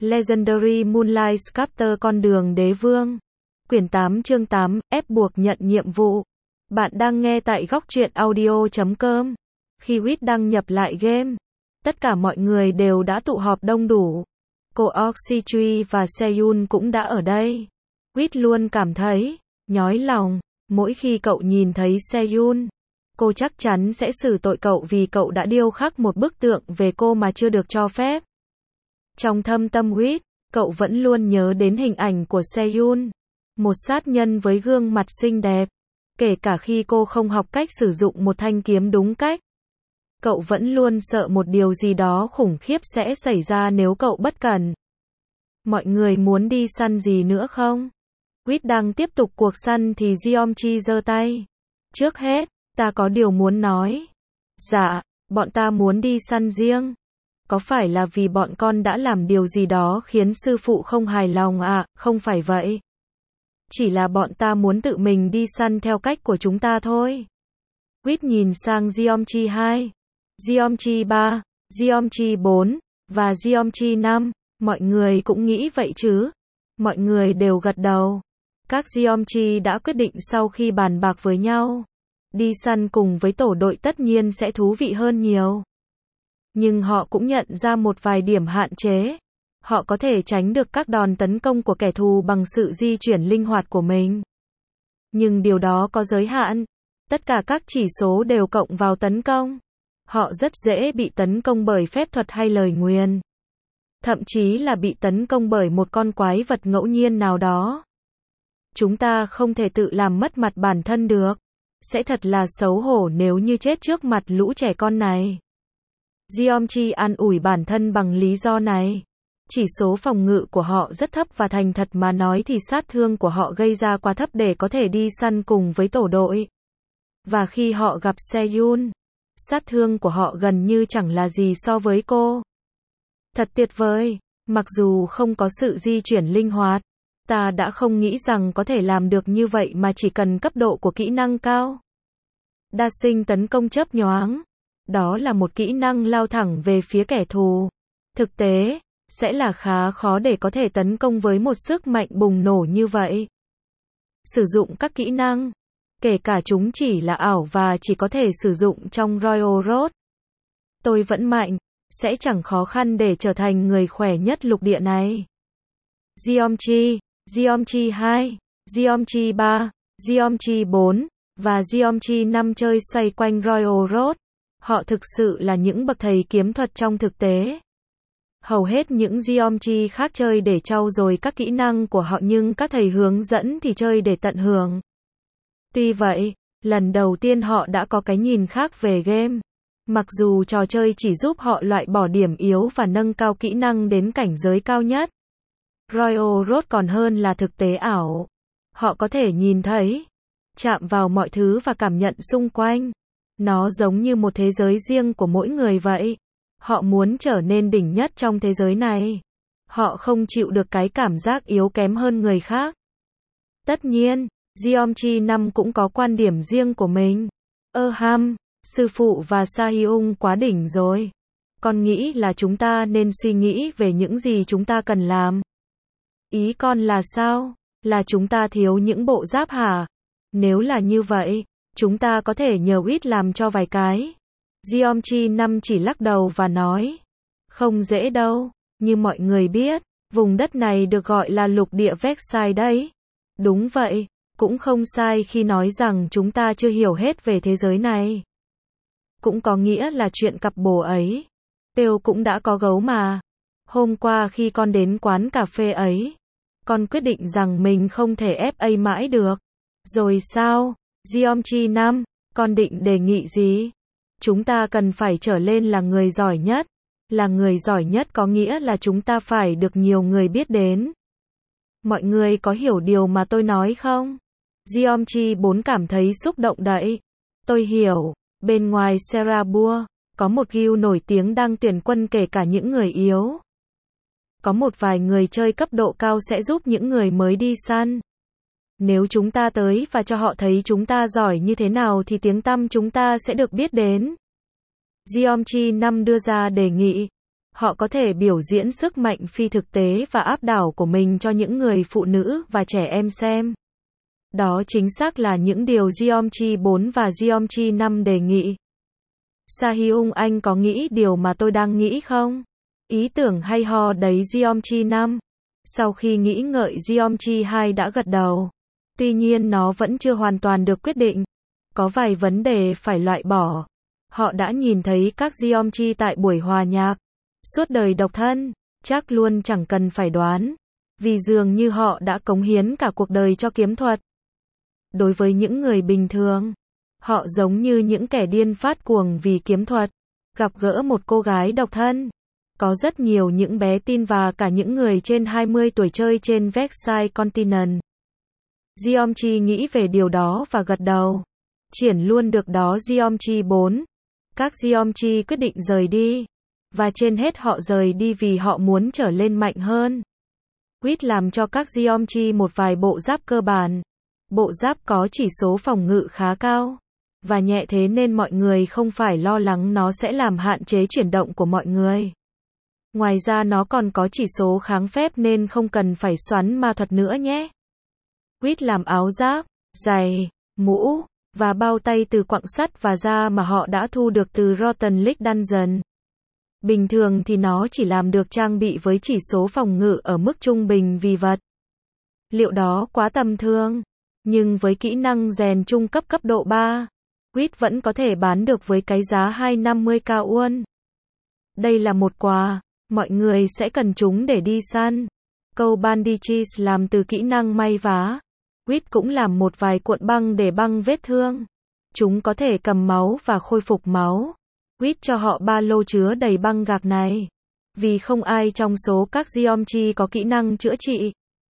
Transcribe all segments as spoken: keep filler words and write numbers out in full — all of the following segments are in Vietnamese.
Legendary Moonlight Sculptor con đường đế vương. Quyển tám chương tám, ép buộc nhận nhiệm vụ. Bạn đang nghe tại góc truyện audio chấm com. Khi Wit đăng nhập lại game, tất cả mọi người đều đã tụ họp đông đủ. Cô Oxytree và Seyun cũng đã ở đây. Wit luôn cảm thấy nhói lòng mỗi khi cậu nhìn thấy Seyun. Cô chắc chắn sẽ xử tội cậu vì cậu đã điêu khắc một bức tượng về cô mà chưa được cho phép. Trong thâm tâm Wit, cậu vẫn luôn nhớ đến hình ảnh của Seyun, một sát nhân với gương mặt xinh đẹp. Kể cả khi cô không học cách sử dụng một thanh kiếm đúng cách, cậu vẫn luôn sợ một điều gì đó khủng khiếp sẽ xảy ra nếu cậu bất cẩn. Mọi người muốn đi săn gì nữa không? Wit đang tiếp tục cuộc săn thì Jeongchi giơ tay. Trước hết, ta có điều muốn nói. Dạ, bọn ta muốn đi săn riêng. Có phải là vì bọn con đã làm điều gì đó khiến sư phụ không hài lòng à? Không phải vậy. Chỉ là bọn ta muốn tự mình đi săn theo cách của chúng ta thôi. Wit nhìn sang Jeongchi hai, Jeongchi ba, Jeongchi bốn, và Jeongchi năm. Mọi người cũng nghĩ vậy chứ? Mọi người đều gật đầu. Các Jeongchi đã quyết định sau khi bàn bạc với nhau. Đi săn cùng với tổ đội tất nhiên sẽ thú vị hơn nhiều. Nhưng họ cũng nhận ra một vài điểm hạn chế. Họ có thể tránh được các đòn tấn công của kẻ thù bằng sự di chuyển linh hoạt của mình. Nhưng điều đó có giới hạn. Tất cả các chỉ số đều cộng vào tấn công. Họ rất dễ bị tấn công bởi phép thuật hay lời nguyền. Thậm chí là bị tấn công bởi một con quái vật ngẫu nhiên nào đó. Chúng ta không thể tự làm mất mặt bản thân được. Sẽ thật là xấu hổ nếu như chết trước mặt lũ trẻ con này. Jeongchi an ủi bản thân bằng lý do này. Chỉ số phòng ngự của họ rất thấp và thành thật mà nói thì sát thương của họ gây ra quá thấp để có thể đi săn cùng với tổ đội. Và khi họ gặp Seyun, sát thương của họ gần như chẳng là gì so với cô. Thật tuyệt vời, mặc dù không có sự di chuyển linh hoạt, ta đã không nghĩ rằng có thể làm được như vậy mà chỉ cần cấp độ của kỹ năng cao. Đa sinh tấn công chớp nhoáng. Đó là một kỹ năng lao thẳng về phía kẻ thù. Thực tế, sẽ là khá khó để có thể tấn công với một sức mạnh bùng nổ như vậy. Sử dụng các kỹ năng, kể cả chúng chỉ là ảo và chỉ có thể sử dụng trong Royal Road. Tôi vẫn mạnh, sẽ chẳng khó khăn để trở thành người khỏe nhất lục địa này. Jeongchi, Jeongchi hai, Jeongchi ba, Jeongchi bốn, và Jeongchi năm chơi xoay quanh Royal Road. Họ thực sự là những bậc thầy kiếm thuật trong thực tế. Hầu hết những Jeongchi khác chơi để trau dồi các kỹ năng của họ nhưng các thầy hướng dẫn thì chơi để tận hưởng. Tuy vậy, lần đầu tiên họ đã có cái nhìn khác về game. Mặc dù trò chơi chỉ giúp họ loại bỏ điểm yếu và nâng cao kỹ năng đến cảnh giới cao nhất. Royal Road còn hơn là thực tế ảo. Họ có thể nhìn thấy, chạm vào mọi thứ và cảm nhận xung quanh. Nó giống như một thế giới riêng của mỗi người vậy. Họ muốn trở nên đỉnh nhất trong thế giới này. Họ không chịu được cái cảm giác yếu kém hơn người khác. Tất nhiên, Jeongchi năm cũng có quan điểm riêng của mình. Ơ ham, sư phụ và Sahyung quá đỉnh rồi. Con nghĩ là chúng ta nên suy nghĩ về những gì chúng ta cần làm. Ý con là sao? Là chúng ta thiếu những bộ giáp hả? Nếu là như vậy, chúng ta có thể nhờ Wit làm cho vài cái. Jeongchi năm chỉ lắc đầu và nói. Không dễ đâu, như mọi người biết, vùng đất này được gọi là lục địa Vexai đấy. Đúng vậy, cũng không sai khi nói rằng chúng ta chưa hiểu hết về thế giới này. Cũng có nghĩa là chuyện cặp bồ ấy. Têu cũng đã có gấu mà. Hôm qua khi con đến quán cà phê ấy, con quyết định rằng mình không thể ép A mãi được. Rồi sao? Jeongchi năm, con định đề nghị gì? Chúng ta cần phải trở lên là người giỏi nhất. Là người giỏi nhất có nghĩa là chúng ta phải được nhiều người biết đến. Mọi người có hiểu điều mà tôi nói không? Jeongchi bốn cảm thấy xúc động đậy. Tôi hiểu, bên ngoài Serabua, có một guild nổi tiếng đang tuyển quân kể cả những người yếu. Có một vài người chơi cấp độ cao sẽ giúp những người mới đi săn. Nếu chúng ta tới và cho họ thấy chúng ta giỏi như thế nào thì tiếng tăm chúng ta sẽ được biết đến. Jeongchi năm đưa ra đề nghị. Họ có thể biểu diễn sức mạnh phi thực tế và áp đảo của mình cho những người phụ nữ và trẻ em xem. Đó chính xác là những điều Geometry bốn và Geometry năm đề nghị. Sahyung, anh có nghĩ điều mà tôi đang nghĩ không? Ý tưởng hay ho đấy Geometry năm. Sau khi nghĩ ngợi Geometry hai đã gật đầu. Tuy nhiên nó vẫn chưa hoàn toàn được quyết định. Có vài vấn đề phải loại bỏ. Họ đã nhìn thấy các Geometry tại buổi hòa nhạc. Suốt đời độc thân, chắc luôn chẳng cần phải đoán. Vì dường như họ đã cống hiến cả cuộc đời cho kiếm thuật. Đối với những người bình thường, họ giống như những kẻ điên phát cuồng vì kiếm thuật. Gặp gỡ một cô gái độc thân. Có rất nhiều những bé tin và cả những người trên hai mươi tuổi chơi trên Versailles Continent. Geometry nghĩ về điều đó và gật đầu. Triển luôn được đó Geometry bốn. Các Geometry quyết định rời đi. Và trên hết họ rời đi vì họ muốn trở lên mạnh hơn. Quýt làm cho các Geometry một vài bộ giáp cơ bản. Bộ giáp có chỉ số phòng ngự khá cao. Và nhẹ thế nên mọi người không phải lo lắng nó sẽ làm hạn chế chuyển động của mọi người. Ngoài ra nó còn có chỉ số kháng phép nên không cần phải xoắn ma thuật nữa nhé. Quýt làm áo giáp, giày, mũ, và bao tay từ quặng sắt và da mà họ đã thu được từ Rotten Lake Dungeon. Bình thường thì nó chỉ làm được trang bị với chỉ số phòng ngự ở mức trung bình vì vật liệu đó quá tầm thường. Nhưng với kỹ năng rèn trung cấp cấp độ ba, Quýt vẫn có thể bán được với cái giá hai trăm năm mươi k won. Đây là một quà, mọi người sẽ cần chúng để đi săn. Câu bandages làm từ kỹ năng may vá. Quýt cũng làm một vài cuộn băng để băng vết thương. Chúng có thể cầm máu và khôi phục máu. Quýt cho họ ba lô chứa đầy băng gạc này. Vì không ai trong số các Geometry có kỹ năng chữa trị.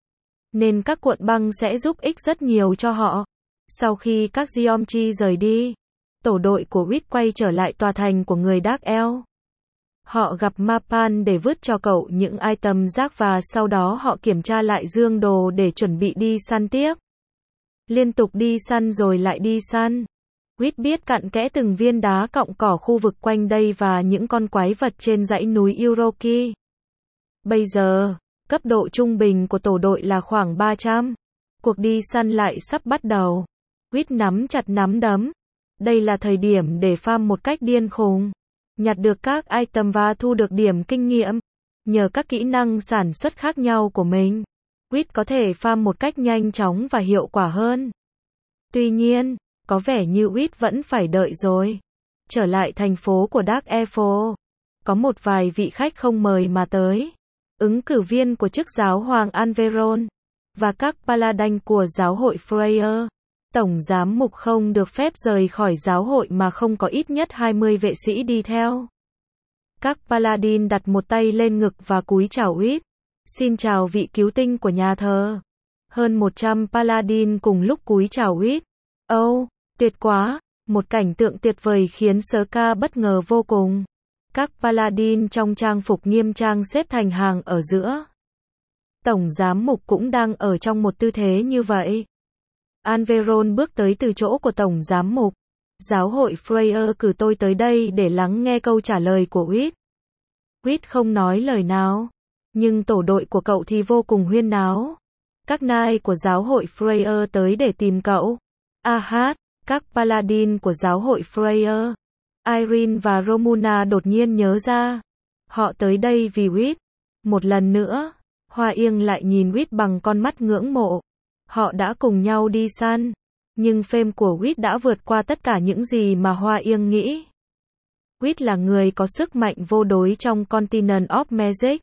Nên các cuộn băng sẽ giúp ích rất nhiều cho họ. Sau khi các Geometry rời đi, tổ đội của Quýt quay trở lại tòa thành của người Dark Elf. Họ gặp Mapan để vứt cho cậu những item rác và sau đó họ kiểm tra lại dương đồ để chuẩn bị đi săn tiếp. Liên tục đi săn rồi lại đi săn. Quýt biết cặn kẽ từng viên đá cọng cỏ khu vực quanh đây và những con quái vật trên dãy núi Uroki. Bây giờ, cấp độ trung bình của tổ đội là khoảng ba trăm. Cuộc đi săn lại sắp bắt đầu. Quýt nắm chặt nắm đấm. Đây là thời điểm để farm một cách điên khùng. Nhặt được các item và thu được điểm kinh nghiệm. Nhờ các kỹ năng sản xuất khác nhau của mình, Quýt có thể farm một cách nhanh chóng và hiệu quả hơn. Tuy nhiên, có vẻ như Quýt vẫn phải đợi rồi. Trở lại thành phố của Dark Elf, có một vài vị khách không mời mà tới. Ứng cử viên của chức giáo hoàng Anveron và các paladin của giáo hội Freya. Tổng giám mục không được phép rời khỏi giáo hội mà không có ít nhất hai mươi vệ sĩ đi theo. Các paladin đặt một tay lên ngực và cúi chào Quýt. Xin chào vị cứu tinh của nhà thờ. Hơn một trăm paladin cùng lúc cúi chào Quýt. Oh, tuyệt quá, một cảnh tượng tuyệt vời khiến Ska bất ngờ vô cùng. Các paladin trong trang phục nghiêm trang xếp thành hàng ở giữa. Tổng giám mục cũng đang ở trong một tư thế như vậy. Anveron bước tới từ chỗ của tổng giám mục. Giáo hội Freya cử tôi tới đây để lắng nghe câu trả lời của Quýt. Quýt không nói lời nào, nhưng tổ đội của cậu thì vô cùng huyên náo. Các nai của giáo hội Freya tới để tìm cậu. Ahad, các paladin của giáo hội Freya, Irene và Romuna đột nhiên nhớ ra. Họ tới đây vì Quýt. Một lần nữa, Hoa Yên lại nhìn Quýt bằng con mắt ngưỡng mộ. Họ đã cùng nhau đi săn. Nhưng fame của Quýt đã vượt qua tất cả những gì mà Hoa Yên nghĩ. Quýt là người có sức mạnh vô đối trong Continent of Magic.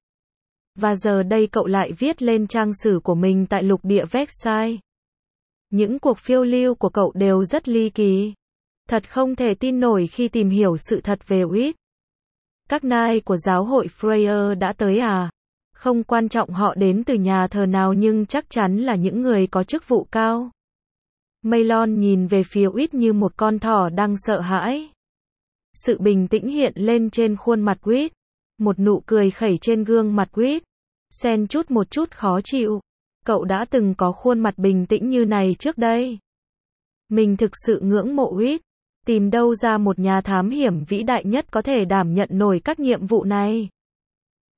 Và giờ đây cậu lại viết lên trang sử của mình tại lục địa Versailles. Những cuộc phiêu lưu của cậu đều rất ly kỳ. Thật không thể tin nổi khi tìm hiểu sự thật về Quýt. Các nai của giáo hội Freya đã tới à? Không quan trọng họ đến từ nhà thờ nào nhưng chắc chắn là những người có chức vụ cao. Maylon nhìn về phía Quýt như một con thỏ đang sợ hãi. Sự bình tĩnh hiện lên trên khuôn mặt Quýt. Một nụ cười khẩy trên gương mặt Quýt. Xen chút một chút khó chịu. Cậu đã từng có khuôn mặt bình tĩnh như này trước đây. Mình thực sự ngưỡng mộ Quýt. Tìm đâu ra một nhà thám hiểm vĩ đại nhất có thể đảm nhận nổi các nhiệm vụ này.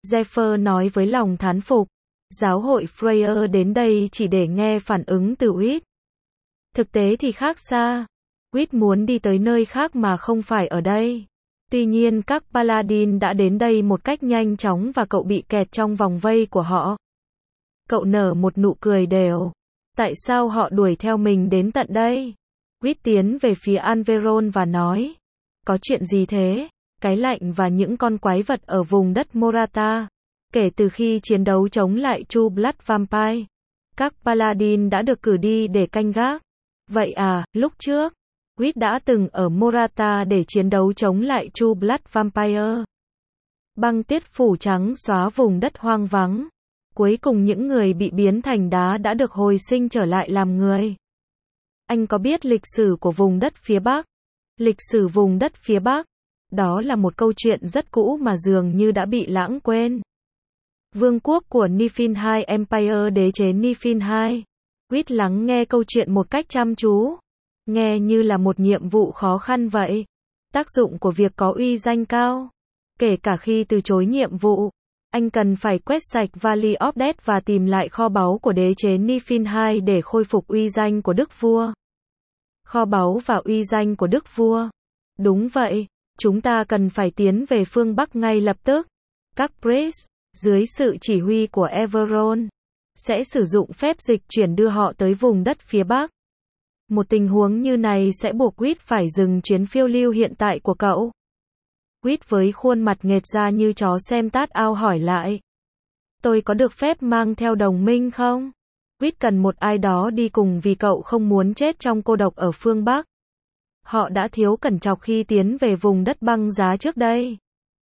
Zephyr nói với lòng thán phục. Giáo hội Freya đến đây chỉ để nghe phản ứng từ Whit. Thực tế thì khác xa. Whit muốn đi tới nơi khác mà không phải ở đây. Tuy nhiên các Paladin đã đến đây một cách nhanh chóng và cậu bị kẹt trong vòng vây của họ. Cậu nở một nụ cười đều. Tại sao họ đuổi theo mình đến tận đây? Whit tiến về phía Anveron và nói. Có chuyện gì thế? Cái lạnh và những con quái vật ở vùng đất Morata. Kể từ khi chiến đấu chống lại True Blood Vampire, các Paladin đã được cử đi để canh gác. Vậy à, lúc trước, Whit đã từng ở Morata để chiến đấu chống lại True Blood Vampire. Băng tuyết phủ trắng xóa vùng đất hoang vắng. Cuối cùng những người bị biến thành đá đã được hồi sinh trở lại làm người. Anh có biết lịch sử của vùng đất phía Bắc? Lịch sử vùng đất phía Bắc? Đó là một câu chuyện rất cũ mà dường như đã bị lãng quên. Vương quốc của Niflheim Empire, đế chế Niflheim. Whit lắng nghe câu chuyện một cách chăm chú. Nghe như là một nhiệm vụ khó khăn vậy. Tác dụng của việc có uy danh cao. Kể cả khi từ chối nhiệm vụ, anh cần phải quét sạch Valley of Death và tìm lại kho báu của đế chế Niflheim để khôi phục uy danh của đức vua. Kho báu và uy danh của đức vua. Đúng vậy, chúng ta cần phải tiến về phương Bắc ngay lập tức. Các priest, dưới sự chỉ huy của Everon, sẽ sử dụng phép dịch chuyển đưa họ tới vùng đất phía Bắc. Một tình huống như này sẽ buộc Whit phải dừng chuyến phiêu lưu hiện tại của cậu. Whit với khuôn mặt nghệt ra như chó xem tát ao hỏi lại. Tôi có được phép mang theo đồng minh không? Whit cần một ai đó đi cùng vì cậu không muốn chết trong cô độc ở phương Bắc. Họ đã thiếu cẩn trọng khi tiến về vùng đất băng giá trước đây.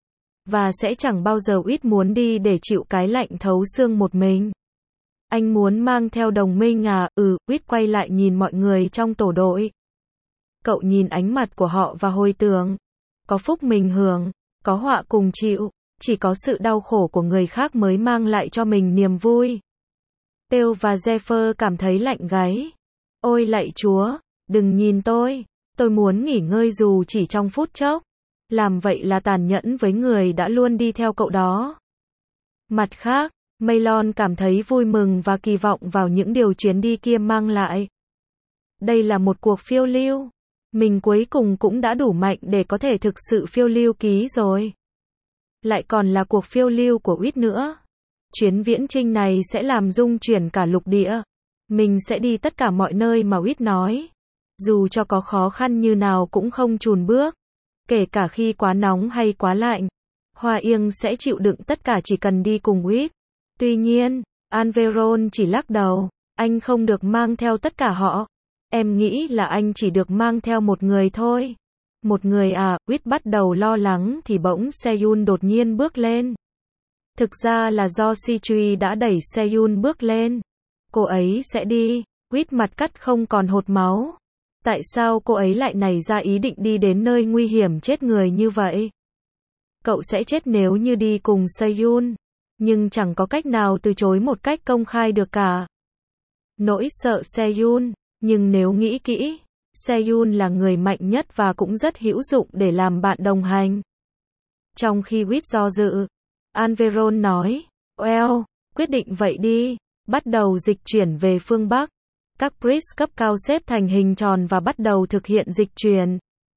Và sẽ chẳng bao giờ Whit muốn đi để chịu cái lạnh thấu xương một mình. Anh muốn mang theo đồng minh à? Ừ, Whit quay lại nhìn mọi người trong tổ đội. Cậu nhìn ánh mặt của họ và hồi tưởng. Có phúc mình hưởng, có họa cùng chịu, chỉ có sự đau khổ của người khác mới mang lại cho mình niềm vui. Têu và Zephyr cảm thấy lạnh gáy. Ôi lạy Chúa, đừng nhìn tôi, tôi muốn nghỉ ngơi dù chỉ trong phút chốc. Làm vậy là tàn nhẫn với người đã luôn đi theo cậu đó. Mặt khác, Maelon cảm thấy vui mừng và kỳ vọng vào những điều chuyến đi kia mang lại. Đây là một cuộc phiêu lưu. Mình cuối cùng cũng đã đủ mạnh để có thể thực sự phiêu lưu ký rồi. Lại còn là cuộc phiêu lưu của Whit nữa. Chuyến viễn chinh này sẽ làm rung chuyển cả lục địa. Mình sẽ đi tất cả mọi nơi mà Whit nói. Dù cho có khó khăn như nào cũng không chùn bước. Kể cả khi quá nóng hay quá lạnh. Hoa Yên sẽ chịu đựng tất cả chỉ cần đi cùng Whit. Tuy nhiên, Anveron chỉ lắc đầu. Anh không được mang theo tất cả họ. Em nghĩ là anh chỉ được mang theo một người thôi. Một người à? Whit bắt đầu lo lắng thì bỗng Seyun đột nhiên bước lên. Thực ra là do Sichui đã đẩy Seyun bước lên. Cô ấy sẽ đi. Whit mặt cắt không còn hột máu. Tại sao cô ấy lại nảy ra ý định đi đến nơi nguy hiểm chết người như vậy? Cậu sẽ chết nếu như đi cùng Seyun. Nhưng chẳng có cách nào từ chối một cách công khai được cả. Nỗi sợ Seyun. Nhưng nếu nghĩ kỹ, Seyun là người mạnh nhất và cũng rất hữu dụng để làm bạn đồng hành. Trong khi Whit do dự, Anveron nói, well, quyết định vậy đi, bắt đầu dịch chuyển về phương Bắc. Các priest cấp cao xếp thành hình tròn và bắt đầu thực hiện dịch chuyển.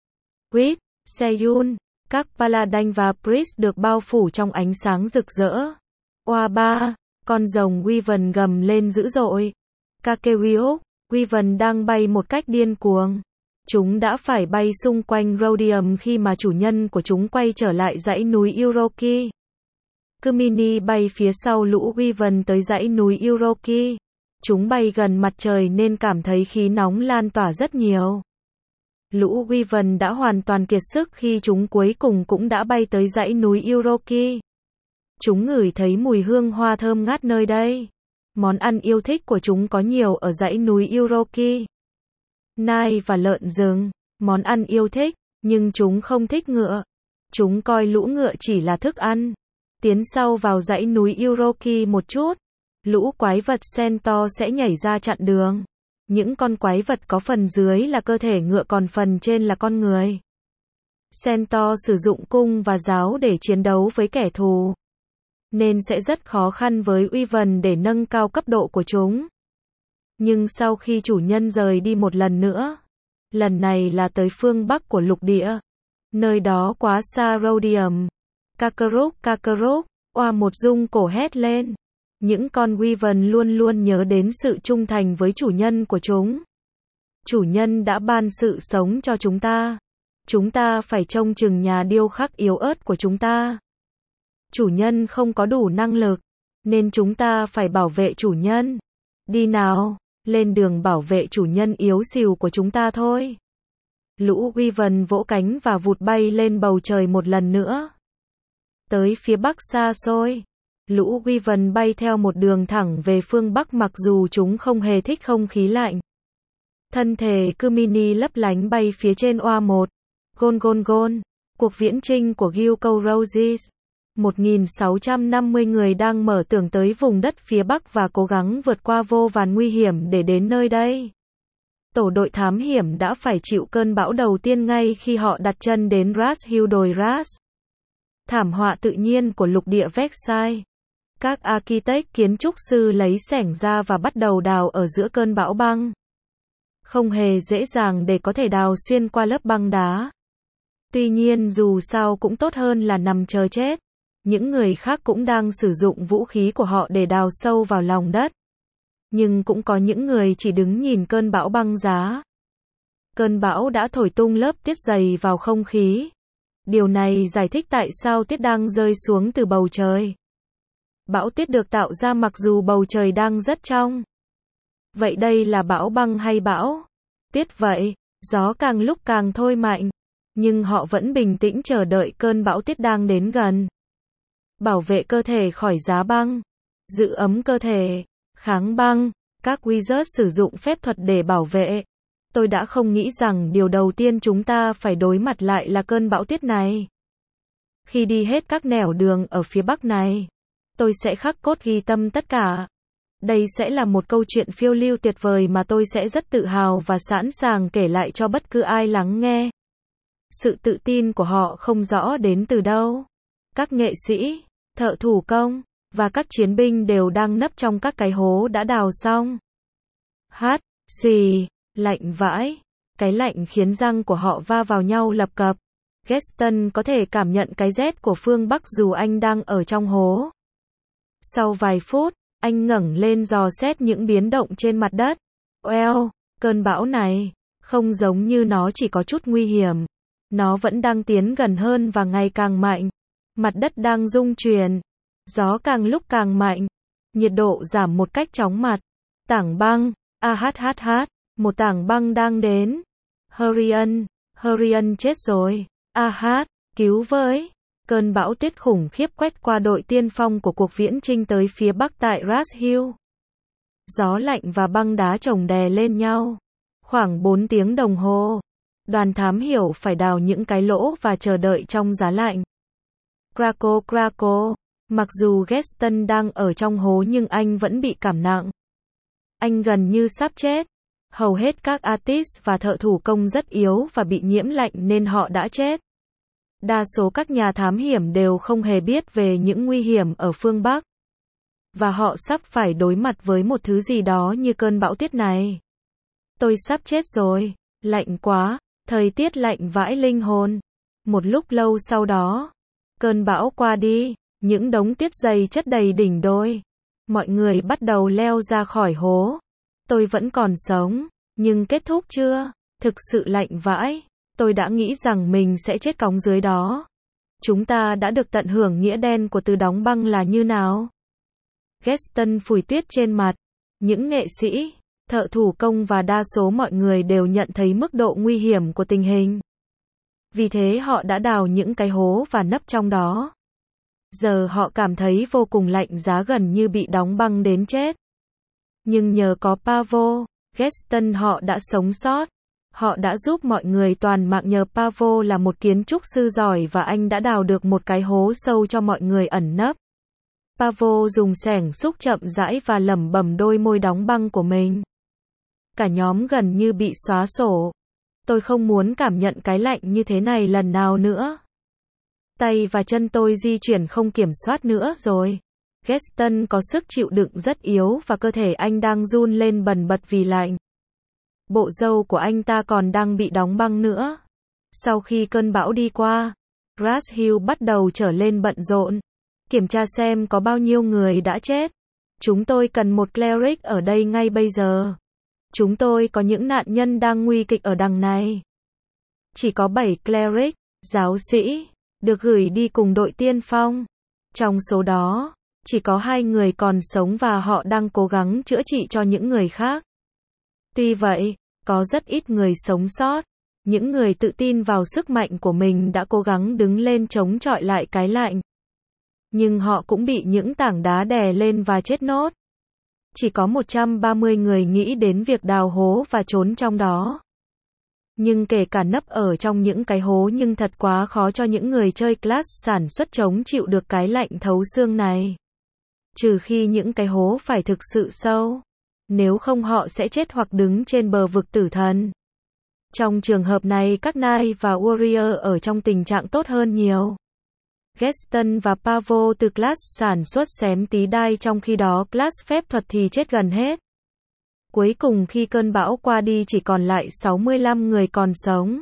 Whit, Seyun, các paladin và priest được bao phủ trong ánh sáng rực rỡ. Oa ba, con rồng Wyvern gầm lên dữ dội. Kakewiok, Wyvern đang bay một cách điên cuồng. Chúng đã phải bay xung quanh Rhodium khi mà chủ nhân của chúng quay trở lại dãy núi Uroki. Kumini bay phía sau lũ Wyvern tới dãy núi Uroki. Chúng bay gần mặt trời nên cảm thấy khí nóng lan tỏa rất nhiều. Lũ Wyvern đã hoàn toàn kiệt sức khi chúng cuối cùng cũng đã bay tới dãy núi Uroki. Chúng ngửi thấy mùi hương hoa thơm ngát nơi đây. Món ăn yêu thích của chúng có nhiều ở dãy núi Uroki. Nai và lợn rừng, món ăn yêu thích, nhưng chúng không thích ngựa. Chúng coi lũ ngựa chỉ là thức ăn. Tiến sâu vào dãy núi Uroki một chút, lũ quái vật Centaur sẽ nhảy ra chặn đường. Những con quái vật có phần dưới là cơ thể ngựa còn phần trên là con người. Centaur sử dụng cung và giáo để chiến đấu với kẻ thù. nên sẽ rất khó khăn với Wyvern để nâng cao cấp độ của chúng. Nhưng sau khi chủ nhân rời đi một lần nữa, lần này là tới phương Bắc của lục địa, nơi đó quá xa Rhodium. Kakarot, Kakarot, oa một rung cổ hét lên. Những con Wyvern luôn luôn nhớ đến sự trung thành với chủ nhân của chúng. Chủ nhân đã ban sự sống cho chúng ta. Chúng ta phải trông chừng nhà điêu khắc yếu ớt của chúng ta. Chủ nhân không có đủ năng lực, nên chúng ta phải bảo vệ chủ nhân. Đi nào, lên đường bảo vệ chủ nhân yếu xìu của chúng ta thôi. Lũ Wyvern vỗ cánh và vụt bay lên bầu trời một lần nữa. Tới phía bắc xa xôi, lũ Wyvern bay theo một đường thẳng về phương bắc mặc dù chúng không hề thích không khí lạnh. Thân thể cứ mini lấp lánh bay phía trên oa một. Gôn gôn gôn, cuộc viễn chinh của Gilco Roses. một nghìn sáu trăm năm mươi người đang mở tưởng tới vùng đất phía bắc và cố gắng vượt qua vô vàn nguy hiểm để đến nơi đây. Tổ đội thám hiểm đã phải chịu cơn bão đầu tiên ngay khi họ đặt chân đến Ras Hill đồi Ras. Thảm họa tự nhiên của lục địa Vexai. Các architect kiến trúc sư lấy xẻng ra và bắt đầu đào ở giữa cơn bão băng. Không hề dễ dàng để có thể đào xuyên qua lớp băng đá. Tuy nhiên dù sao cũng tốt hơn là nằm chờ chết. Những người khác cũng đang sử dụng vũ khí của họ để đào sâu vào lòng đất. Nhưng cũng có những người chỉ đứng nhìn cơn bão băng giá. Cơn bão đã thổi tung lớp tuyết dày vào không khí. Điều này giải thích tại sao tuyết đang rơi xuống từ bầu trời. Bão tuyết được tạo ra mặc dù bầu trời đang rất trong. Vậy đây là bão băng hay bão tuyết vậy? Gió càng lúc càng thôi mạnh. Nhưng họ vẫn bình tĩnh chờ đợi cơn bão tuyết đang đến gần. Bảo vệ cơ thể khỏi giá băng. Giữ ấm cơ thể. Kháng băng. Các wizard sử dụng phép thuật để bảo vệ. Tôi đã không nghĩ rằng điều đầu tiên chúng ta phải đối mặt lại là cơn bão tuyết này. Khi đi hết các nẻo đường ở phía bắc này, tôi sẽ khắc cốt ghi tâm tất cả. Đây sẽ là một câu chuyện phiêu lưu tuyệt vời mà tôi sẽ rất tự hào và sẵn sàng kể lại cho bất cứ ai lắng nghe. Sự tự tin của họ không rõ đến từ đâu. Các nghệ sĩ, thợ thủ công, và các chiến binh đều đang nấp trong các cái hố đã đào xong. Hát, xì, lạnh vãi. Cái lạnh khiến răng của họ va vào nhau lập cập. Gaston có thể cảm nhận cái rét của phương Bắc dù anh đang ở trong hố. Sau vài phút, anh ngẩng lên dò xét những biến động trên mặt đất. Well, cơn bão này, không giống như nó chỉ có chút nguy hiểm. Nó vẫn đang tiến gần hơn và ngày càng mạnh. Mặt đất đang rung chuyển. Gió càng lúc càng mạnh. Nhiệt độ giảm một cách chóng mặt. Tảng băng, a hát hát hát, một tảng băng đang đến. Hurrian, Hurrian chết rồi. A hát, cứu với. Cơn bão tuyết khủng khiếp quét qua đội tiên phong của cuộc viễn chinh tới phía bắc tại Ras Hill. Gió lạnh và băng đá chồng đè lên nhau. Khoảng bốn tiếng đồng hồ. Đoàn thám hiểu phải đào những cái lỗ và chờ đợi trong giá lạnh. Craco craco. Mặc dù Gaston đang ở trong hố nhưng anh vẫn bị cảm nặng. Anh gần như sắp chết. Hầu hết các artist và thợ thủ công rất yếu và bị nhiễm lạnh nên họ đã chết. Đa số các nhà thám hiểm đều không hề biết về những nguy hiểm ở phương Bắc. Và họ sắp phải đối mặt với một thứ gì đó như cơn bão tuyết này. Tôi sắp chết rồi. Lạnh quá. Thời tiết lạnh vãi linh hồn. Một lúc lâu sau đó, cơn bão qua đi. Những đống tuyết dày chất đầy đỉnh đồi. Mọi người bắt đầu leo ra khỏi hố. Tôi vẫn còn sống. Nhưng kết thúc chưa? Thực sự lạnh vãi. Tôi đã nghĩ rằng mình sẽ chết cóng dưới đó. Chúng ta đã được tận hưởng nghĩa đen của từ đóng băng là như nào? Gaston phủi tuyết trên mặt. Những nghệ sĩ, thợ thủ công và đa số mọi người đều nhận thấy mức độ nguy hiểm của tình hình. Vì thế họ đã đào những cái hố và nấp trong đó. Giờ họ cảm thấy vô cùng lạnh giá gần như bị đóng băng đến chết. Nhưng nhờ có Pavo, Gaston họ đã sống sót. Họ đã giúp mọi người toàn mạng nhờ Pavo là một kiến trúc sư giỏi và anh đã đào được một cái hố sâu cho mọi người ẩn nấp. Pavo dùng xẻng xúc chậm rãi và lẩm bẩm đôi môi đóng băng của mình. Cả nhóm gần như bị xóa sổ. Tôi không muốn cảm nhận cái lạnh như thế này lần nào nữa. Tay và chân tôi di chuyển không kiểm soát nữa rồi. Gaston có sức chịu đựng rất yếu và cơ thể anh đang run lên bần bật vì lạnh. Bộ râu của anh ta còn đang bị đóng băng nữa. Sau khi cơn bão đi qua, Grass Hill bắt đầu trở lên bận rộn. Kiểm tra xem có bao nhiêu người đã chết. Chúng tôi cần một cleric ở đây ngay bây giờ. Chúng tôi có những nạn nhân đang nguy kịch ở đằng này. Chỉ có bảy cleric, giáo sĩ, được gửi đi cùng đội tiên phong. Trong số đó, chỉ có hai người còn sống và họ đang cố gắng chữa trị cho những người khác. Tuy vậy, có rất ít người sống sót. Những người tự tin vào sức mạnh của mình đã cố gắng đứng lên chống chọi lại cái lạnh. Nhưng họ cũng bị những tảng đá đè lên và chết nốt. Chỉ có một trăm ba mươi người nghĩ đến việc đào hố và trốn trong đó. Nhưng kể cả nấp ở trong những cái hố nhưng thật quá khó cho những người chơi class sản xuất chống chịu được cái lạnh thấu xương này. Trừ khi những cái hố phải thực sự sâu. Nếu không họ sẽ chết hoặc đứng trên bờ vực tử thần. Trong trường hợp này các Knight và Warrior ở trong tình trạng tốt hơn nhiều. Gaston và Pavo từ class sản xuất xém tí đai trong khi đó class phép thuật thì chết gần hết. Cuối cùng khi cơn bão qua đi chỉ còn lại sáu mươi lăm người còn sống.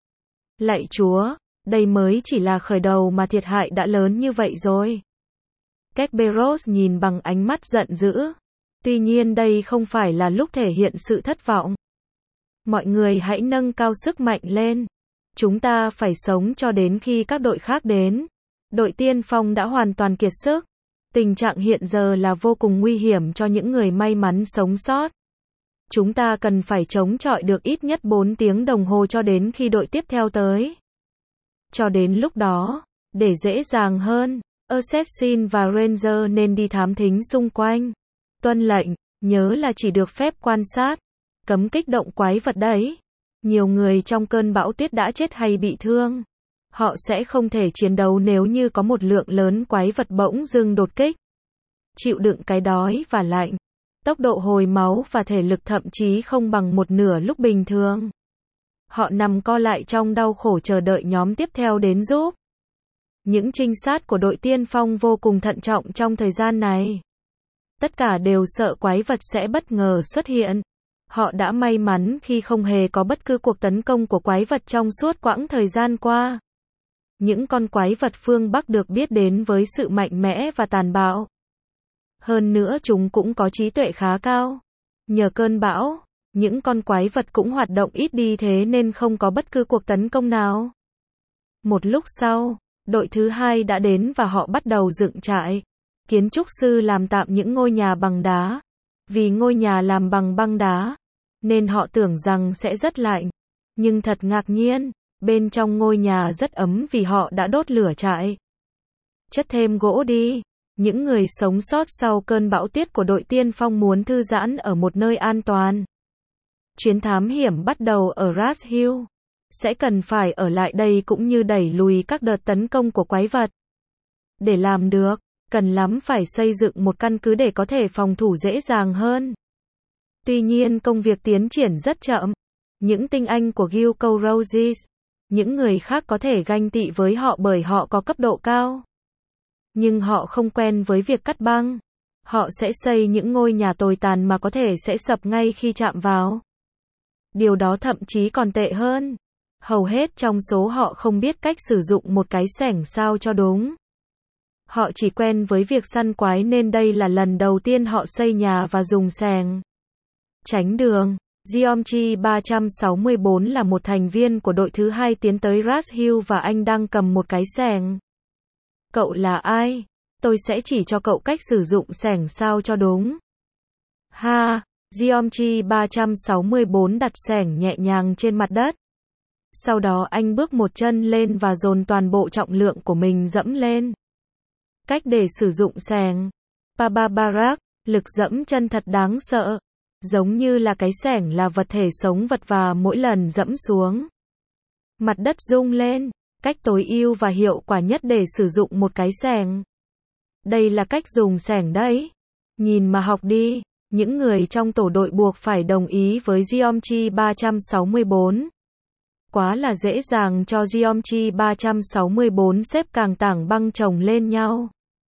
Lạy Chúa, đây mới chỉ là khởi đầu mà thiệt hại đã lớn như vậy rồi. Kerberos nhìn bằng ánh mắt giận dữ. Tuy nhiên đây không phải là lúc thể hiện sự thất vọng. Mọi người hãy nâng cao sức mạnh lên. Chúng ta phải sống cho đến khi các đội khác đến. Đội tiên phong đã hoàn toàn kiệt sức. Tình trạng hiện giờ là vô cùng nguy hiểm cho những người may mắn sống sót. Chúng ta cần phải chống chọi được ít nhất bốn tiếng đồng hồ cho đến khi đội tiếp theo tới. Cho đến lúc đó, để dễ dàng hơn, Assassin và Ranger nên đi thám thính xung quanh. Tuân lệnh, nhớ là chỉ được phép quan sát. Cấm kích động quái vật đấy. Nhiều người trong cơn bão tuyết đã chết hay bị thương. Họ sẽ không thể chiến đấu nếu như có một lượng lớn quái vật bỗng dưng đột kích. Chịu đựng cái đói và lạnh. Tốc độ hồi máu và thể lực thậm chí không bằng một nửa lúc bình thường. Họ nằm co lại trong đau khổ chờ đợi nhóm tiếp theo đến giúp. Những trinh sát của đội tiên phong vô cùng thận trọng trong thời gian này. Tất cả đều sợ quái vật sẽ bất ngờ xuất hiện. Họ đã may mắn khi không hề có bất cứ cuộc tấn công của quái vật trong suốt quãng thời gian qua. Những con quái vật phương Bắc được biết đến với sự mạnh mẽ và tàn bạo. Hơn nữa chúng cũng có trí tuệ khá cao. Nhờ cơn bão, những con quái vật cũng hoạt động ít đi thế nên không có bất cứ cuộc tấn công nào. Một lúc sau, đội thứ hai đã đến và họ bắt đầu dựng trại. Kiến trúc sư làm tạm những ngôi nhà bằng đá. Vì ngôi nhà làm bằng băng đá, nên họ tưởng rằng sẽ rất lạnh. Nhưng thật ngạc nhiên, bên trong ngôi nhà rất ấm vì họ đã đốt lửa trại. Chất thêm gỗ đi. Những người sống sót sau cơn bão tuyết của đội tiên phong muốn thư giãn ở một nơi an toàn. Chuyến thám hiểm bắt đầu ở Grass Hill. Sẽ cần phải ở lại đây cũng như đẩy lùi các đợt tấn công của quái vật. Để làm được, cần lắm phải xây dựng một căn cứ để có thể phòng thủ dễ dàng hơn. Tuy nhiên công việc tiến triển rất chậm. Những tinh anh của Guild Roses, những người khác có thể ganh tị với họ bởi họ có cấp độ cao. Nhưng họ không quen với việc cắt băng. Họ sẽ xây những ngôi nhà tồi tàn mà có thể sẽ sập ngay khi chạm vào. Điều đó thậm chí còn tệ hơn. Hầu hết trong số họ không biết cách sử dụng một cái xẻng sao cho đúng. Họ chỉ quen với việc săn quái nên đây là lần đầu tiên họ xây nhà và dùng xẻng. Tránh đường. Geomchi ba trăm sáu mươi bốn là một thành viên của đội thứ hai tiến tới Grass Hill và anh đang cầm một cái xẻng. Cậu là ai? Tôi sẽ chỉ cho cậu cách sử dụng xẻng sao cho đúng. Ha! Geomchi ba trăm sáu mươi bốn đặt xẻng nhẹ nhàng trên mặt đất. Sau đó anh bước một chân lên và dồn toàn bộ trọng lượng của mình dẫm lên. Cách để sử dụng xẻng. Pababarak, lực dẫm chân thật đáng sợ. Giống như là cái xẻng là vật thể sống vật và mỗi lần dẫm xuống, mặt đất rung lên. Cách tối ưu và hiệu quả nhất để sử dụng một cái xẻng. Đây là cách dùng xẻng đấy. Nhìn mà học đi. Những người trong tổ đội buộc phải đồng ý với Geomchi ba trăm sáu mươi bốn. Quá là dễ dàng cho Geometry ba sáu bốn xếp càng tảng băng chồng lên nhau.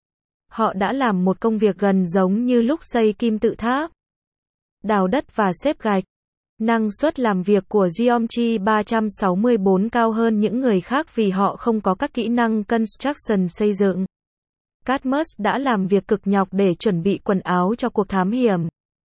Họ đã làm một công việc gần giống như lúc xây kim tự tháp. Đào đất và xếp gạch. Năng suất làm việc của Geometry ba sáu bốn cao hơn những người khác vì họ không có các kỹ năng construction xây dựng. Cadmus đã làm việc cực nhọc để chuẩn bị quần áo cho cuộc thám hiểm.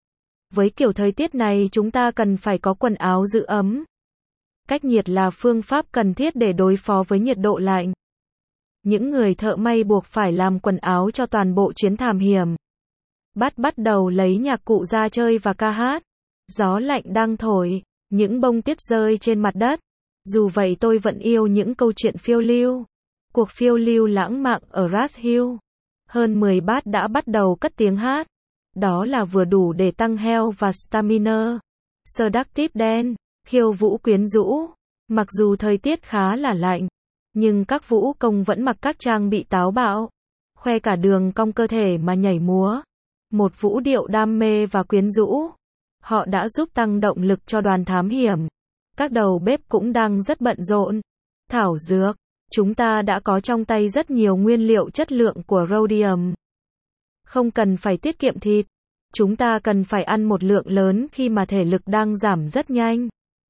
Với kiểu thời tiết này chúng ta cần phải có quần áo giữ ấm. Cách nhiệt là phương pháp cần thiết để đối phó với nhiệt độ lạnh. Những người thợ may buộc phải làm quần áo cho toàn bộ chuyến thám hiểm. Bắt bắt đầu lấy nhạc cụ ra chơi và ca hát. Gió lạnh đang thổi, những bông tuyết rơi trên mặt đất. Dù vậy tôi vẫn yêu những câu chuyện phiêu lưu. Cuộc phiêu lưu lãng mạn ở Ras Hill. Hơn mười bát đã bắt đầu cất tiếng hát. Đó là vừa đủ để tăng health và stamina. Seductive Dance, khiêu vũ quyến rũ. Mặc dù thời tiết khá là lạnh, nhưng các vũ công vẫn mặc các trang bị táo bạo. Khoe cả đường cong cơ thể mà nhảy múa. Một vũ điệu đam mê và quyến rũ. Họ đã giúp tăng động lực cho đoàn thám hiểm. Các đầu bếp cũng đang rất bận rộn. Thảo dược. Chúng ta đã có trong tay rất nhiều nguyên liệu chất lượng của rhodium. Không cần phải tiết kiệm thịt. Chúng ta cần phải ăn một lượng lớn khi mà thể lực đang giảm rất nhanh.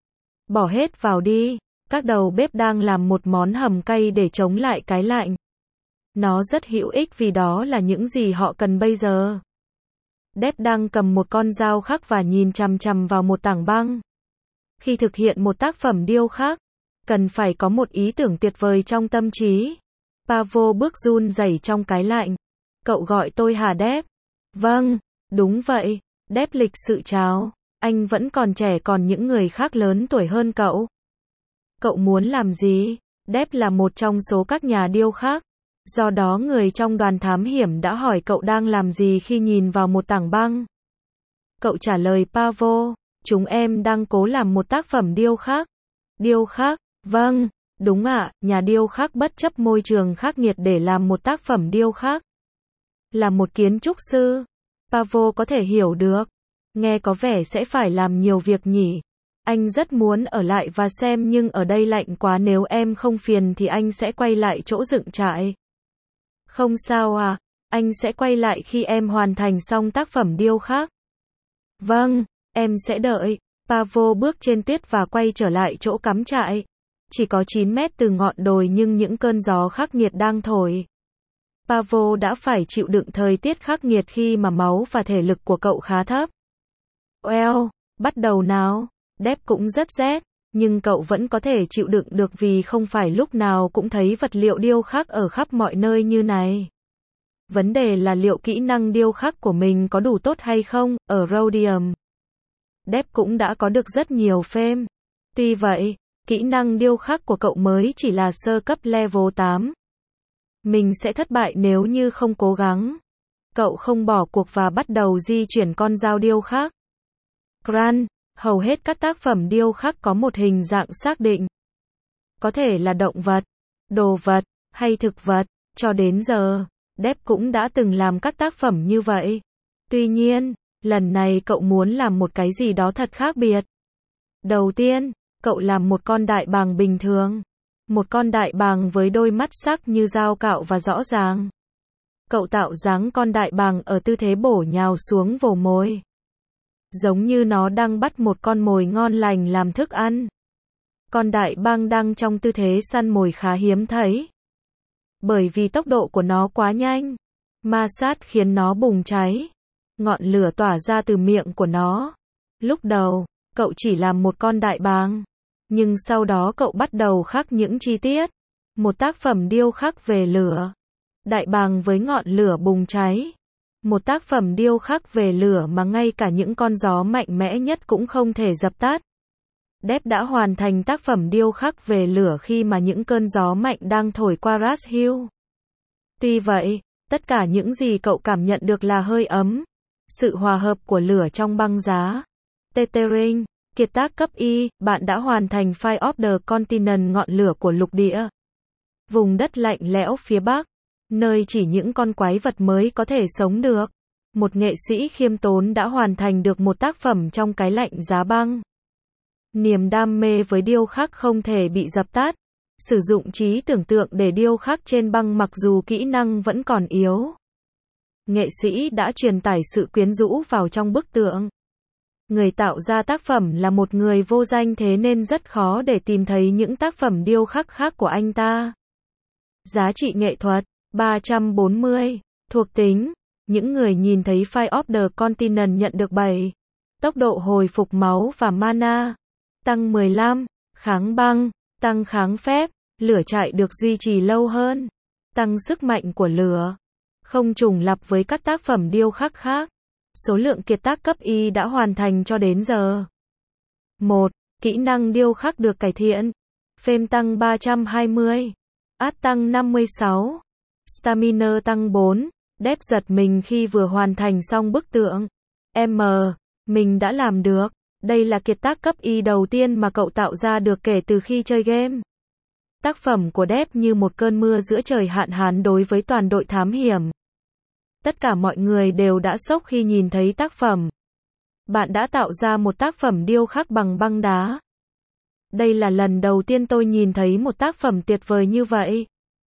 Bỏ hết vào đi. Các đầu bếp đang làm một món hầm cay để chống lại cái lạnh. Nó rất hữu ích vì đó là những gì họ cần bây giờ. Deb đang cầm một con dao khắc và nhìn chằm chằm vào một tảng băng. Khi thực hiện một tác phẩm điêu khắc, cần phải có một ý tưởng tuyệt vời trong tâm trí. Pavo bước run rẩy trong cái lạnh. Cậu gọi tôi hả Deb? Vâng, đúng vậy. Deb lịch sự chào. Anh vẫn còn trẻ còn những người khác lớn tuổi hơn cậu. Cậu muốn làm gì? Deb là một trong số các nhà điêu khắc. Do đó người trong đoàn thám hiểm đã hỏi cậu đang làm gì khi nhìn vào một tảng băng. Cậu trả lời Pavo, chúng em đang cố làm một tác phẩm điêu khắc. Điêu khắc, vâng, đúng ạ, nhà điêu khắc bất chấp môi trường khắc nghiệt để làm một tác phẩm điêu khắc. Là một kiến trúc sư, Pavo có thể hiểu được. Nghe có vẻ sẽ phải làm nhiều việc nhỉ. Anh rất muốn ở lại và xem nhưng ở đây lạnh quá, nếu em không phiền thì anh sẽ quay lại chỗ dựng trại. Không sao à, anh sẽ quay lại khi em hoàn thành xong tác phẩm điêu khắc. Vâng, em sẽ đợi. Pavo bước trên tuyết và quay trở lại chỗ cắm trại. Chỉ có chín mét từ ngọn đồi nhưng những cơn gió khắc nghiệt đang thổi. Pavo đã phải chịu đựng thời tiết khắc nghiệt khi mà máu và thể lực của cậu khá thấp. Well, bắt đầu nào. Deb cũng rất rét, nhưng cậu vẫn có thể chịu đựng được vì không phải lúc nào cũng thấy vật liệu điêu khắc ở khắp mọi nơi như này. Vấn đề là liệu kỹ năng điêu khắc của mình có đủ tốt hay không, ở rhodium. Deb cũng đã có được rất nhiều fame. Tuy vậy, kỹ năng điêu khắc của cậu mới chỉ là sơ cấp level tám. Mình sẽ thất bại nếu như không cố gắng. Cậu không bỏ cuộc và bắt đầu di chuyển con dao điêu khắc. Grant, hầu hết các tác phẩm điêu khắc có một hình dạng xác định. Có thể là động vật, đồ vật, hay thực vật. Cho đến giờ, Deb cũng đã từng làm các tác phẩm như vậy. Tuy nhiên, lần này cậu muốn làm một cái gì đó thật khác biệt. Đầu tiên, cậu làm một con đại bàng bình thường. Một con đại bàng với đôi mắt sắc như dao cạo và rõ ràng. Cậu tạo dáng con đại bàng ở tư thế bổ nhào xuống vồ mồi. Giống như nó đang bắt một con mồi ngon lành làm thức ăn. Con đại bàng đang trong tư thế săn mồi khá hiếm thấy. Bởi vì tốc độ của nó quá nhanh, ma sát khiến nó bùng cháy. Ngọn lửa tỏa ra từ miệng của nó. Lúc đầu, cậu chỉ làm một con đại bàng. Nhưng sau đó cậu bắt đầu khắc những chi tiết. Một tác phẩm điêu khắc về lửa. Đại bàng với ngọn lửa bùng cháy. Một tác phẩm điêu khắc về lửa mà ngay cả những con gió mạnh mẽ nhất cũng không thể dập tắt. Deb đã hoàn thành tác phẩm điêu khắc về lửa khi mà những cơn gió mạnh đang thổi qua Ras Hill. Tuy vậy, tất cả những gì cậu cảm nhận được là hơi ấm. Sự hòa hợp của lửa trong băng giá. Tethering, kiệt tác cấp Y, bạn đã hoàn thành Fire of the Continent, ngọn lửa của lục địa. Vùng đất lạnh lẽo phía Bắc, nơi chỉ những con quái vật mới có thể sống được. Một nghệ sĩ khiêm tốn đã hoàn thành được một tác phẩm trong cái lạnh giá băng. Niềm đam mê với điêu khắc không thể bị dập tắt. Sử dụng trí tưởng tượng để điêu khắc trên băng mặc dù kỹ năng vẫn còn yếu. Nghệ sĩ đã truyền tải sự quyến rũ vào trong bức tượng. Người tạo ra tác phẩm là một người vô danh thế nên rất khó để tìm thấy những tác phẩm điêu khắc khác của anh ta. Giá trị nghệ thuật, ba trăm bốn mươi. Thuộc tính, những người nhìn thấy Fire of the Continent nhận được bảy. Tốc độ hồi phục máu và mana. Tăng mười lăm. Kháng băng, tăng kháng phép, lửa chạy được duy trì lâu hơn. Tăng sức mạnh của lửa. Không trùng lặp với các tác phẩm điêu khắc khác. Số lượng kiệt tác cấp Y đã hoàn thành cho đến giờ. một. Kỹ năng điêu khắc được cải thiện. Fame tăng ba trăm hai mươi. Art tăng năm mươi sáu. Stamina tăng bốn. Depth giật mình khi vừa hoàn thành xong bức tượng. M. Mình đã làm được. Đây là kiệt tác cấp Y đầu tiên mà cậu tạo ra được kể từ khi chơi game. Tác phẩm của Depth như một cơn mưa giữa trời hạn hán đối với toàn đội thám hiểm. Tất cả mọi người đều đã sốc khi nhìn thấy tác phẩm. Bạn đã tạo ra một tác phẩm điêu khắc bằng băng đá. Đây là lần đầu tiên tôi nhìn thấy một tác phẩm tuyệt vời như vậy.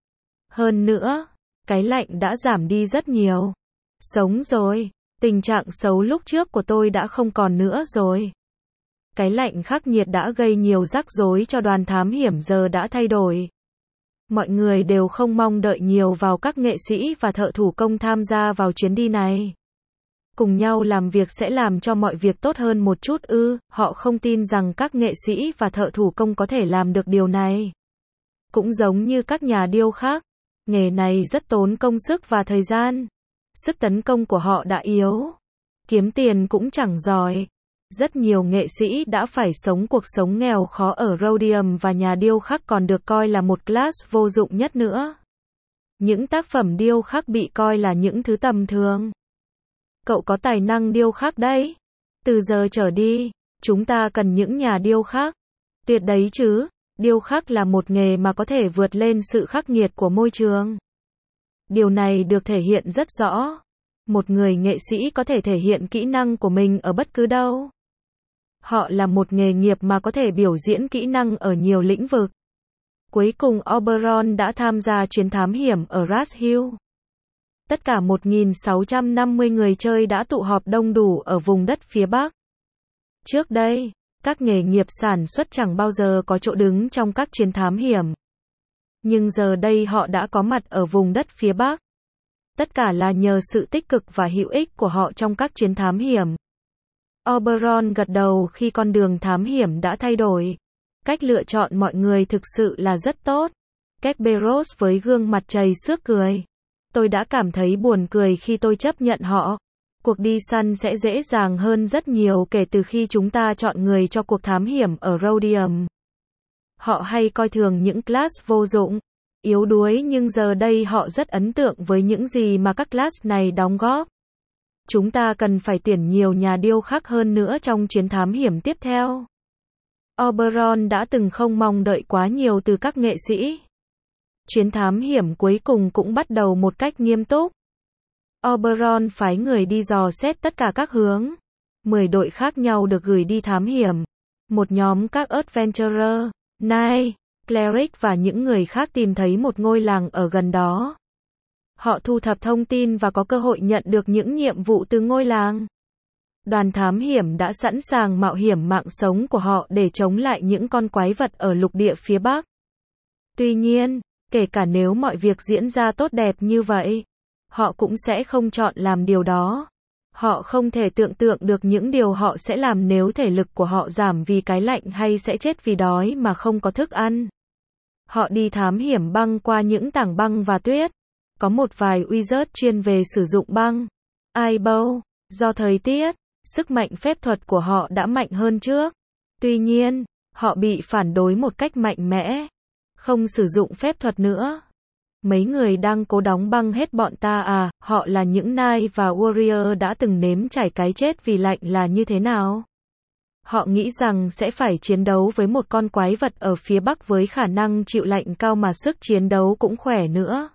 Hơn nữa, cái lạnh đã giảm đi rất nhiều. Sống rồi, tình trạng xấu lúc trước của tôi đã không còn nữa rồi. Cái lạnh khắc nghiệt đã gây nhiều rắc rối cho đoàn thám hiểm giờ đã thay đổi. Mọi người đều không mong đợi nhiều vào các nghệ sĩ và thợ thủ công tham gia vào chuyến đi này. Cùng nhau làm việc sẽ làm cho mọi việc tốt hơn một chút ư, họ không tin rằng các nghệ sĩ và thợ thủ công có thể làm được điều này. Cũng giống như các nhà điêu khắc, nghề này rất tốn công sức và thời gian. Sức tấn công của họ đã yếu. Kiếm tiền cũng chẳng giỏi. Rất nhiều nghệ sĩ đã phải sống cuộc sống nghèo khó ở Rhodium và nhà điêu khắc còn được coi là một class vô dụng nhất nữa. Những tác phẩm điêu khắc bị coi là những thứ tầm thường. Cậu có tài năng điêu khắc đấy. Từ giờ trở đi, chúng ta cần những nhà điêu khắc. Tuyệt đấy chứ, điêu khắc là một nghề mà có thể vượt lên sự khắc nghiệt của môi trường. Điều này được thể hiện rất rõ. Một người nghệ sĩ có thể thể hiện kỹ năng của mình ở bất cứ đâu. Họ là một nghề nghiệp mà có thể biểu diễn kỹ năng ở nhiều lĩnh vực. Cuối cùng Oberon đã tham gia chuyến thám hiểm ở Ras Hill. Tất cả một nghìn sáu trăm năm mươi người chơi đã tụ họp đông đủ ở vùng đất phía Bắc. Trước đây, các nghề nghiệp sản xuất chẳng bao giờ có chỗ đứng trong các chuyến thám hiểm. Nhưng giờ đây họ đã có mặt ở vùng đất phía Bắc. Tất cả là nhờ sự tích cực và hữu ích của họ trong các chuyến thám hiểm. Oberon gật đầu khi con đường thám hiểm đã thay đổi. Cách lựa chọn mọi người thực sự là rất tốt. Kerberos với gương mặt trầy xước cười. Tôi đã cảm thấy buồn cười khi tôi chấp nhận họ. Cuộc đi săn sẽ dễ dàng hơn rất nhiều kể từ khi chúng ta chọn người cho cuộc thám hiểm ở Rhodium. Họ hay coi thường những class vô dụng, yếu đuối nhưng giờ đây họ rất ấn tượng với những gì mà các class này đóng góp. Chúng ta cần phải tuyển nhiều nhà điêu khắc hơn nữa trong chuyến thám hiểm tiếp theo. Oberon đã từng không mong đợi quá nhiều từ các nghệ sĩ. Chuyến thám hiểm cuối cùng cũng bắt đầu một cách nghiêm túc. Oberon phái người đi dò xét tất cả các hướng. mười đội khác nhau được gửi đi thám hiểm. Một nhóm các adventurer, knight, cleric và những người khác tìm thấy một ngôi làng ở gần đó. Họ thu thập thông tin và có cơ hội nhận được những nhiệm vụ từ ngôi làng. Đoàn thám hiểm đã sẵn sàng mạo hiểm mạng sống của họ để chống lại những con quái vật ở lục địa phía Bắc. Tuy nhiên, kể cả nếu mọi việc diễn ra tốt đẹp như vậy, họ cũng sẽ không chọn làm điều đó. Họ không thể tưởng tượng được những điều họ sẽ làm nếu thể lực của họ giảm vì cái lạnh hay sẽ chết vì đói mà không có thức ăn. Họ đi thám hiểm băng qua những tảng băng và tuyết. Có một vài wizard chuyên về sử dụng băng. Aibow, do thời tiết, sức mạnh phép thuật của họ đã mạnh hơn trước. Tuy nhiên, họ bị phản đối một cách mạnh mẽ. Không sử dụng phép thuật nữa. Mấy người đang cố đóng băng hết bọn ta à, họ là những knight và warrior đã từng nếm trải cái chết vì lạnh là như thế nào. Họ nghĩ rằng sẽ phải chiến đấu với một con quái vật ở phía Bắc với khả năng chịu lạnh cao mà sức chiến đấu cũng khỏe nữa.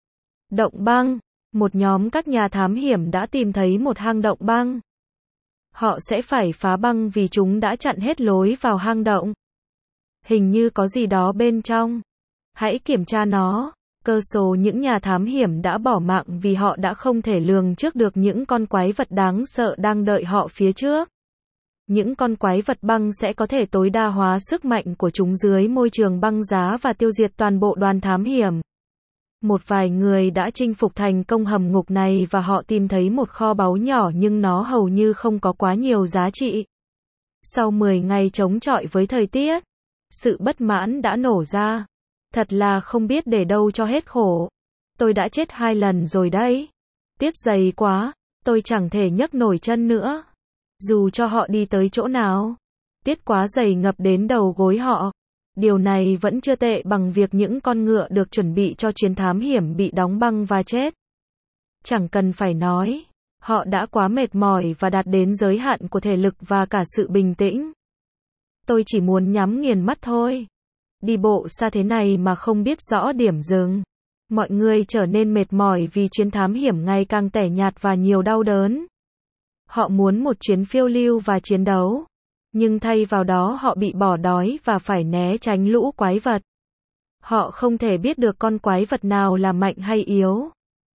Động băng. Một nhóm các nhà thám hiểm đã tìm thấy một hang động băng. Họ sẽ phải phá băng vì chúng đã chặn hết lối vào hang động. Hình như có gì đó bên trong. Hãy kiểm tra nó. Cơ số những nhà thám hiểm đã bỏ mạng vì họ đã không thể lường trước được những con quái vật đáng sợ đang đợi họ phía trước. Những con quái vật băng sẽ có thể tối đa hóa sức mạnh của chúng dưới môi trường băng giá và tiêu diệt toàn bộ đoàn thám hiểm. Một vài người đã chinh phục thành công hầm ngục này và họ tìm thấy một kho báu nhỏ nhưng nó hầu như không có quá nhiều giá trị. Sau mười ngày chống chọi với thời tiết, sự bất mãn đã nổ ra. Thật là không biết để đâu cho hết khổ. Tôi đã chết hai lần rồi đấy. Tiết dày quá, tôi chẳng thể nhấc nổi chân nữa. Dù cho họ đi tới chỗ nào, tiết quá dày ngập đến đầu gối họ. Điều này vẫn chưa tệ bằng việc những con ngựa được chuẩn bị cho chuyến thám hiểm bị đóng băng và chết. Chẳng cần phải nói, họ đã quá mệt mỏi và đạt đến giới hạn của thể lực và cả sự bình tĩnh. Tôi chỉ muốn nhắm nghiền mắt thôi. Đi bộ xa thế này mà không biết rõ điểm dừng. Mọi người trở nên mệt mỏi vì chuyến thám hiểm ngày càng tẻ nhạt và nhiều đau đớn. Họ muốn một chuyến phiêu lưu và chiến đấu. Nhưng thay vào đó họ bị bỏ đói và phải né tránh lũ quái vật. Họ không thể biết được con quái vật nào là mạnh hay yếu.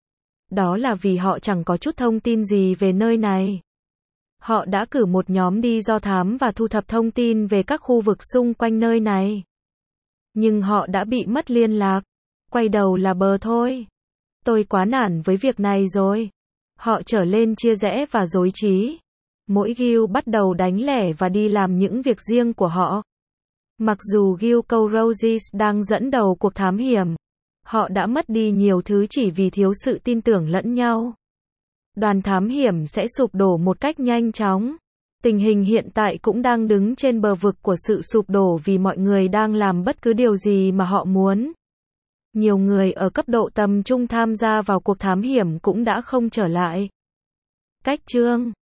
Đó là vì họ chẳng có chút thông tin gì về nơi này. Họ đã cử một nhóm đi do thám và thu thập thông tin về các khu vực xung quanh nơi này. Nhưng họ đã bị mất liên lạc. Quay đầu là bờ thôi. Tôi quá nản với việc này rồi. Họ trở lên chia rẽ và rối trí. Mỗi guild bắt đầu đánh lẻ và đi làm những việc riêng của họ. Mặc dù guild Corrosives đang dẫn đầu cuộc thám hiểm, họ đã mất đi nhiều thứ chỉ vì thiếu sự tin tưởng lẫn nhau. Đoàn thám hiểm sẽ sụp đổ một cách nhanh chóng. Tình hình hiện tại cũng đang đứng trên bờ vực của sự sụp đổ vì mọi người đang làm bất cứ điều gì mà họ muốn. Nhiều người ở cấp độ tầm trung tham gia vào cuộc thám hiểm cũng đã không trở lại. Cách chương